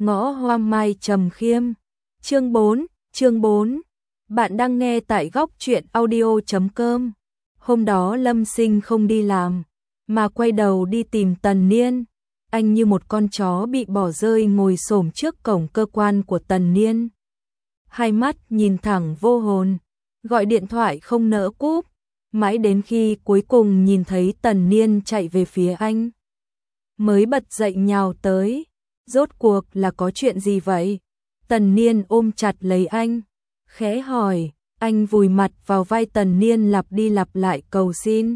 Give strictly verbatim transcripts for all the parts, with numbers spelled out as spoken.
Ngõ Hoa Mai Trầm Khiêm. Chương bốn, chương bốn. Bạn đang nghe tại góc truyện audio chấm com. Hôm đó Lâm Sinh không đi làm, mà quay đầu đi tìm Tần Niên. Anh như một con chó bị bỏ rơi ngồi xổm trước cổng cơ quan của Tần Niên. Hai mắt nhìn thẳng vô hồn, gọi điện thoại không nỡ cúp, mãi đến khi cuối cùng nhìn thấy Tần Niên chạy về phía anh, mới bật dậy nhào tới. Rốt cuộc là có chuyện gì vậy? Tần Niên ôm chặt lấy anh, khẽ hỏi. Anh vùi mặt vào vai Tần Niên lặp đi lặp lại cầu xin.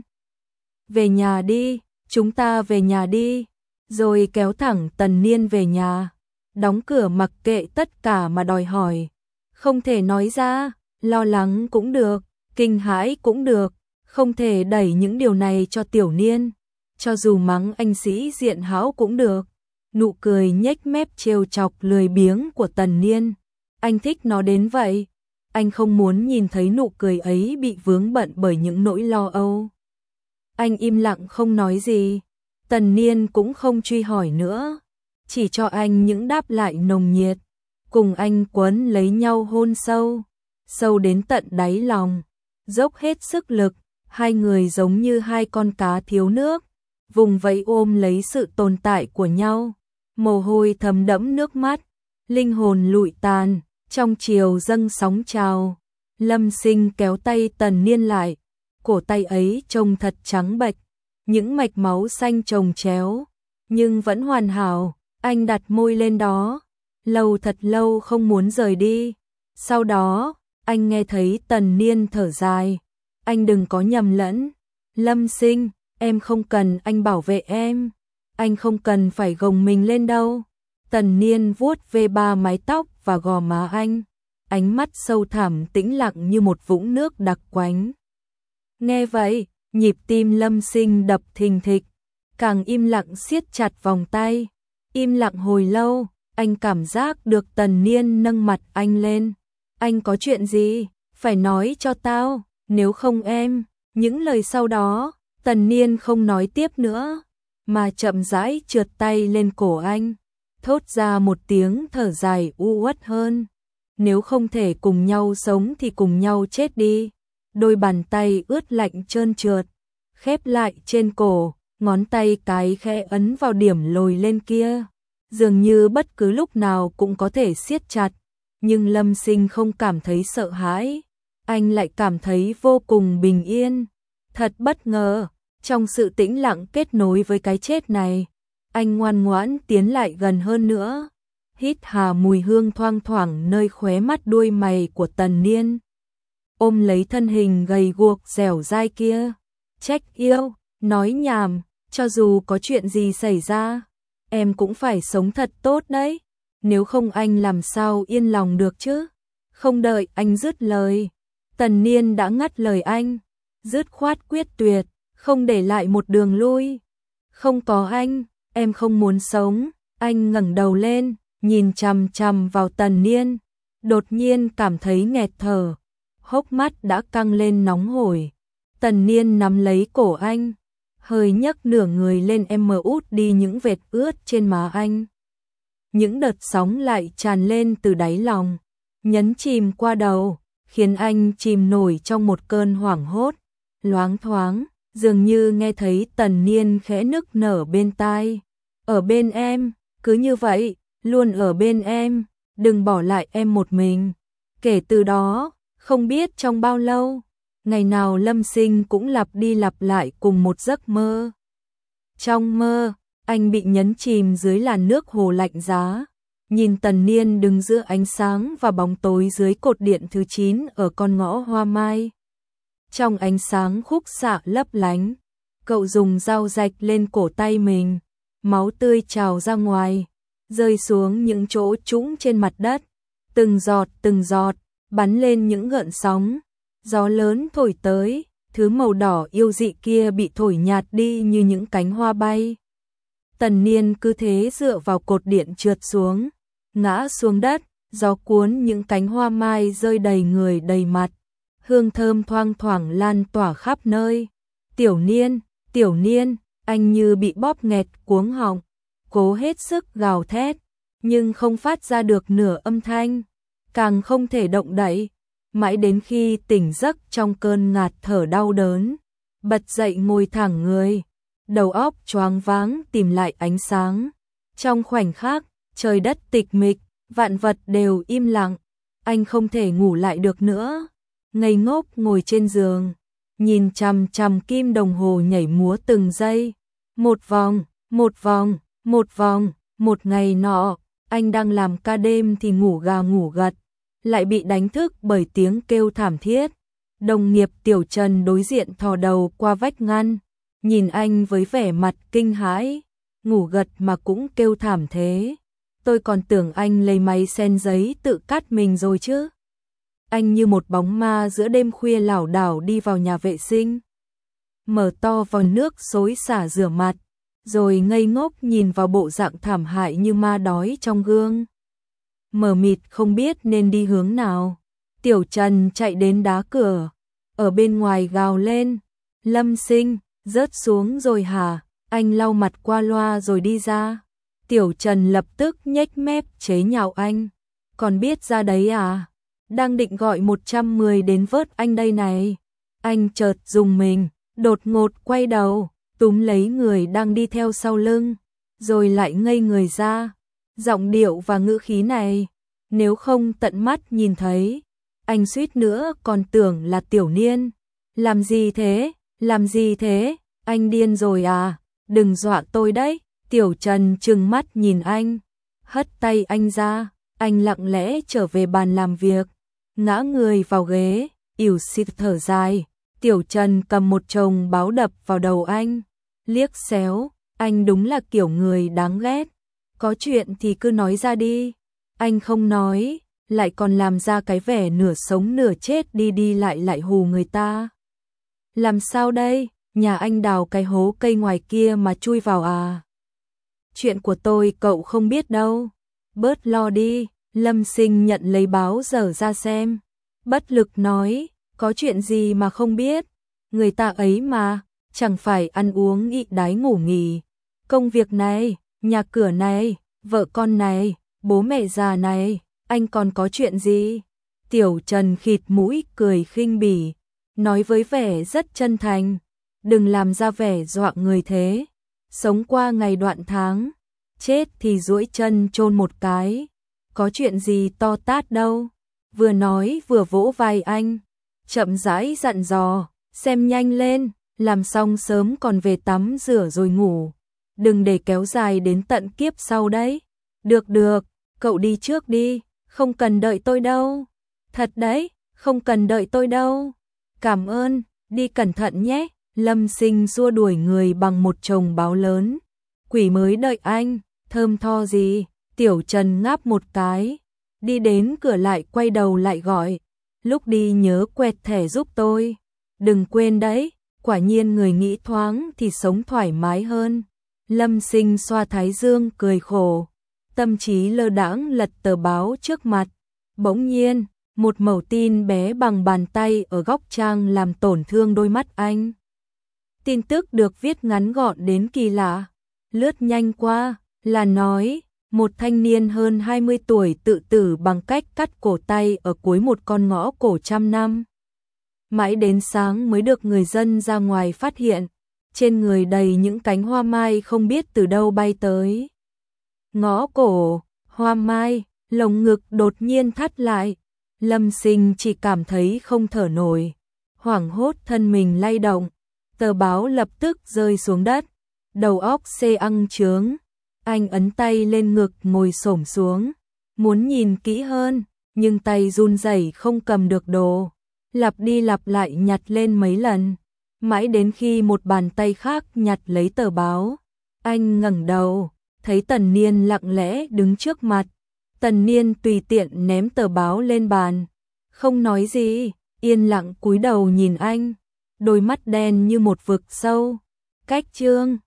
Về nhà đi, chúng ta về nhà đi. Rồi kéo thẳng Tần Niên về nhà, đóng cửa mặc kệ tất cả mà đòi hỏi. Không thể nói ra, lo lắng cũng được, kinh hãi cũng được, không thể đẩy những điều này cho Tiểu Niên. Cho dù mắng anh sĩ diện hão cũng được. Nụ cười nhếch mép trêu chọc lười biếng của Tần Niên, anh thích nó đến vậy. Anh không muốn nhìn thấy nụ cười ấy bị vướng bận bởi những nỗi lo âu. Anh im lặng không nói gì. Tần Niên cũng không truy hỏi nữa, chỉ cho anh những đáp lại nồng nhiệt. Cùng anh quấn lấy nhau hôn sâu, sâu đến tận đáy lòng, dốc hết sức lực. Hai người giống như hai con cá thiếu nước, vùng vẫy ôm lấy sự tồn tại của nhau. Mồ hôi thấm đẫm nước mắt, linh hồn lụi tàn, trong chiều dâng sóng trào. Lâm Sinh kéo tay Tần Niên lại, cổ tay ấy trông thật trắng bệch, những mạch máu xanh chồng chéo, nhưng vẫn hoàn hảo. Anh đặt môi lên đó, lâu thật lâu không muốn rời đi. Sau đó, anh nghe thấy Tần Niên thở dài. Anh đừng có nhầm lẫn. Lâm Sinh, em không cần anh bảo vệ em. Anh không cần phải gồng mình lên đâu. Tần Niên vuốt ve ba mái tóc và gò má anh, ánh mắt sâu thẳm tĩnh lặng như một vũng nước đặc quánh. Nghe vậy, nhịp tim Lâm Sinh đập thình thịch, càng im lặng siết chặt vòng tay. Im lặng hồi lâu, anh cảm giác được Tần Niên nâng mặt anh lên. Anh có chuyện gì? Phải nói cho tao, nếu không em. Những lời sau đó, Tần Niên không nói tiếp nữa, mà chậm rãi trượt tay lên cổ anh, thốt ra một tiếng thở dài u uất hơn. Nếu không thể cùng nhau sống thì cùng nhau chết đi. Đôi bàn tay ướt lạnh trơn trượt, khép lại trên cổ, ngón tay cái khẽ ấn vào điểm lồi lên kia. Dường như bất cứ lúc nào cũng có thể siết chặt, nhưng Lâm Sinh không cảm thấy sợ hãi. Anh lại cảm thấy vô cùng bình yên. Thật bất ngờ, trong sự tĩnh lặng kết nối với cái chết này, anh ngoan ngoãn tiến lại gần hơn nữa, hít hà mùi hương thoang thoảng nơi khóe mắt đuôi mày của Tần Niên, ôm lấy thân hình gầy guộc dẻo dai kia. Trách yêu, nói nhảm, cho dù có chuyện gì xảy ra, em cũng phải sống thật tốt đấy, nếu không anh làm sao yên lòng được chứ. Không đợi anh dứt lời, Tần Niên đã ngắt lời anh, dứt khoát quyết tuyệt, không để lại một đường lui. Không có anh, em không muốn sống. Anh ngẩng đầu lên, nhìn chằm chằm vào Tần Niên, đột nhiên cảm thấy nghẹt thở, hốc mắt đã căng lên nóng hổi. Tần Niên nắm lấy cổ anh, hơi nhấc nửa người lên, em mờ út đi những vệt ướt trên má anh. Những đợt sóng lại tràn lên từ đáy lòng, nhấn chìm qua đầu, khiến anh chìm nổi trong một cơn hoảng hốt. Loáng thoáng, dường như nghe thấy Tần Niên khẽ nức nở bên tai. Ở bên em, cứ như vậy, luôn ở bên em, đừng bỏ lại em một mình. Kể từ đó, không biết trong bao lâu, ngày nào Lâm Sinh cũng lặp đi lặp lại cùng một giấc mơ. Trong mơ, anh bị nhấn chìm dưới làn nước hồ lạnh giá, nhìn Tần Niên đứng giữa ánh sáng và bóng tối dưới cột điện thứ chín ở con ngõ Hoa Mai. Trong ánh sáng khúc xạ lấp lánh, cậu dùng dao rạch lên cổ tay mình, máu tươi trào ra ngoài, rơi xuống những chỗ trũng trên mặt đất, từng giọt từng giọt, bắn lên những gợn sóng. Gió lớn thổi tới, thứ màu đỏ yêu dị kia bị thổi nhạt đi như những cánh hoa bay. Tần Niên cứ thế dựa vào cột điện trượt xuống, ngã xuống đất, gió cuốn những cánh hoa mai rơi đầy người đầy mặt. Hương thơm thoang thoảng lan tỏa khắp nơi. Tiểu Niên, Tiểu Niên, anh như bị bóp nghẹt cuống họng, cố hết sức gào thét, nhưng không phát ra được nửa âm thanh, càng không thể động đậy, mãi đến khi tỉnh giấc trong cơn ngạt thở đau đớn, bật dậy ngồi thẳng người, đầu óc choáng váng tìm lại ánh sáng. Trong khoảnh khắc, trời đất tịch mịch, vạn vật đều im lặng, anh không thể ngủ lại được nữa, ngây ngốc ngồi trên giường, nhìn chằm chằm kim đồng hồ nhảy múa từng giây, một vòng, một vòng, một vòng. Một ngày nọ, anh đang làm ca đêm thì ngủ gà ngủ gật, lại bị đánh thức bởi tiếng kêu thảm thiết. Đồng nghiệp Tiểu Trần đối diện thò đầu qua vách ngăn, nhìn anh với vẻ mặt kinh hãi, ngủ gật mà cũng kêu thảm thế. Tôi còn tưởng anh lấy máy sen giấy tự cắt mình rồi chứ. Anh như một bóng ma giữa đêm khuya lảo đảo đi vào nhà vệ sinh, mở to vòi nước xối xả rửa mặt, rồi ngây ngốc nhìn vào bộ dạng thảm hại như ma đói trong gương. Mờ mịt không biết nên đi hướng nào. Tiểu Trần chạy đến đá cửa, ở bên ngoài gào lên, Lâm Sinh, rớt xuống rồi hả? Anh lau mặt qua loa rồi đi ra. Tiểu Trần lập tức nhếch mép chế nhạo anh, còn biết ra đấy à? Đang định gọi một trăm mười đến vớt anh đây này. Anh chợt rùng mình, đột ngột quay đầu, túm lấy người đang đi theo sau lưng, rồi lại ngây người ra. Giọng điệu và ngữ khí này, nếu không tận mắt nhìn thấy, anh suýt nữa còn tưởng là Tiểu Niên. Làm gì thế? Làm gì thế? Anh điên rồi à? Đừng dọa tôi đấy. Tiểu Trần trừng mắt nhìn anh, hất tay anh ra. Anh lặng lẽ trở về bàn làm việc, ngã người vào ghế, ỉu xịt thở dài. Tiểu Trần cầm một chồng báo đập vào đầu anh, liếc xéo, anh đúng là kiểu người đáng ghét. Có chuyện thì cứ nói ra đi. Anh không nói, lại còn làm ra cái vẻ nửa sống nửa chết, đi đi lại lại hù người ta. Làm sao đây? Nhà anh đào cái hố cây ngoài kia mà chui vào à? Chuyện của tôi cậu không biết đâu. Bớt lo đi. Lâm Sinh nhận lấy báo dở ra xem, bất lực nói, có chuyện gì mà không biết, người ta ấy mà, chẳng phải ăn uống ị đái ngủ nghỉ, công việc này, nhà cửa này, vợ con này, bố mẹ già này, anh còn có chuyện gì? Tiểu Trần khịt mũi cười khinh bỉ, nói với vẻ rất chân thành, đừng làm ra vẻ dọa người thế, sống qua ngày đoạn tháng, chết thì duỗi chân chôn một cái. Có chuyện gì to tát đâu. Vừa nói vừa vỗ vai anh, chậm rãi dặn dò, xem nhanh lên, làm xong sớm còn về tắm rửa rồi ngủ, đừng để kéo dài đến tận kiếp sau đấy. Được được, cậu đi trước đi, không cần đợi tôi đâu. Thật đấy, không cần đợi tôi đâu. Cảm ơn, đi cẩn thận nhé. Lâm Sinh xua đuổi người bằng một chồng báo lớn. Quỷ mới đợi anh, thơm tho gì. Tiểu Trần ngáp một cái, đi đến cửa lại quay đầu lại gọi, lúc đi nhớ quẹt thẻ giúp tôi. Đừng quên đấy, quả nhiên người nghĩ thoáng thì sống thoải mái hơn. Lâm Sinh xoa thái dương cười khổ, tâm trí lơ đãng lật tờ báo trước mặt. Bỗng nhiên, một mẩu tin bé bằng bàn tay ở góc trang làm tổn thương đôi mắt anh. Tin tức được viết ngắn gọn đến kỳ lạ, lướt nhanh qua, là nói một thanh niên hơn hai mươi tuổi tự tử bằng cách cắt cổ tay ở cuối một con ngõ cổ trăm năm. Mãi đến sáng mới được người dân ra ngoài phát hiện, trên người đầy những cánh hoa mai không biết từ đâu bay tới. Ngõ cổ, hoa mai, lồng ngực đột nhiên thắt lại. Lâm Sinh chỉ cảm thấy không thở nổi, hoảng hốt thân mình lay động, tờ báo lập tức rơi xuống đất, đầu óc xê ăng chướng. Anh ấn tay lên ngực ngồi xổm xuống, muốn nhìn kỹ hơn, nhưng tay run rẩy không cầm được đồ, lặp đi lặp lại nhặt lên mấy lần, mãi đến khi một bàn tay khác nhặt lấy tờ báo. Anh ngẩng đầu, thấy Tần Niên lặng lẽ đứng trước mặt. Tần Niên tùy tiện ném tờ báo lên bàn, không nói gì, yên lặng cúi đầu nhìn anh, đôi mắt đen như một vực sâu. Cách chương